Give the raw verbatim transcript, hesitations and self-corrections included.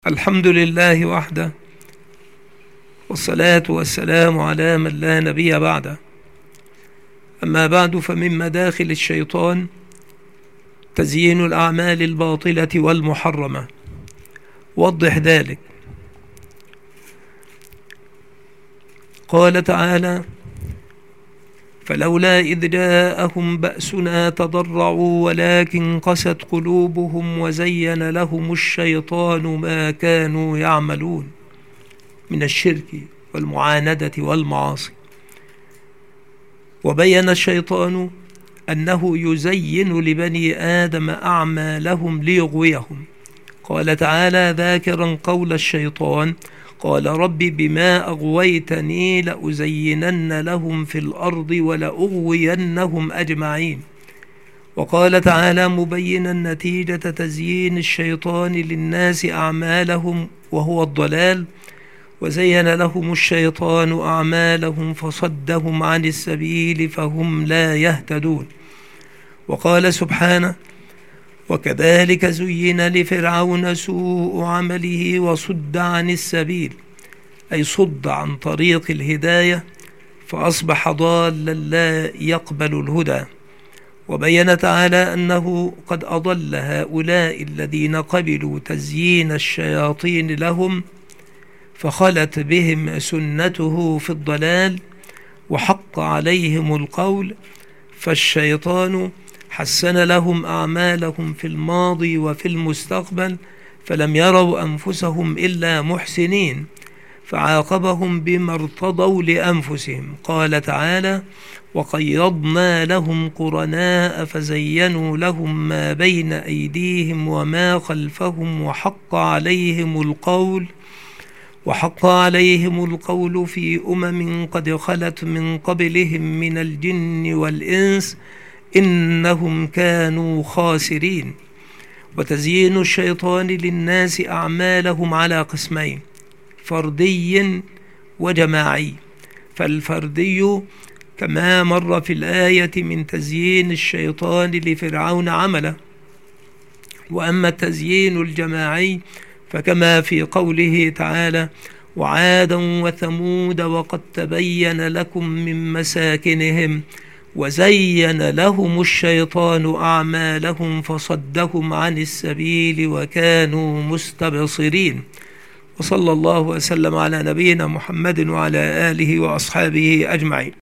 الحمد لله وحده، والصلاة والسلام على من لا نبي بعده. أما بعد، فمن مداخل الشيطان تزيين الأعمال الباطلة والمحرمة. وضح ذلك. قال تعالى: فلولا إذ جاءهم بأسنا تضرعوا ولكن قست قلوبهم وزين لهم الشيطان ما كانوا يعملون من الشرك والمعاندة والمعاصي. وبين الشيطان أنه يزين لبني آدم أعمالهم ليغويهم. قال تعالى ذاكرا قول الشيطان: قال رب بما أغويتني لأزينن لهم في الأرض ولأغوينهم أجمعين. وقال تعالى مبينا نتيجة تزيين الشيطان للناس أعمالهم وهو الضلال: وزين لهم الشيطان أعمالهم فصدهم عن السبيل فهم لا يهتدون. وقال سبحانه: وكذلك زين لفرعون سوء عمله وصد عن السبيل، أي صد عن طريق الهداية فأصبح ضالا لا يقبل الهدى. وبين تعالى أنه قد أضل هؤلاء الذين قبلوا تزيين الشياطين لهم، فخلت بهم سنته في الضلال وحق عليهم القول، فالشيطان حسن لهم أعمالهم في الماضي وفي المستقبل، فلم يروا أنفسهم إلا محسنين، فعاقبهم بما ارتضوا لأنفسهم. قال تعالى: وقيضنا لهم قرناء فزينوا لهم ما بين أيديهم وما خلفهم وحق عليهم القول وحق عليهم القول في أمم قد خلت من قبلهم من الجن والإنس إنهم كانوا خاسرين. وتزيين الشيطان للناس أعمالهم على قسمين: فردي وجماعي. فالفردي كما مر في الآية من تزيين الشيطان لفرعون عمله، وأما التزيين الجماعي فكما في قوله تعالى: وعادا وثمود وقد تبين لكم من مساكنهم وزين لهم الشيطان أعمالهم فصدهم عن السبيل وكانوا مستبصرين. وصلى الله وسلم على نبينا محمد وعلى آله وأصحابه أجمعين.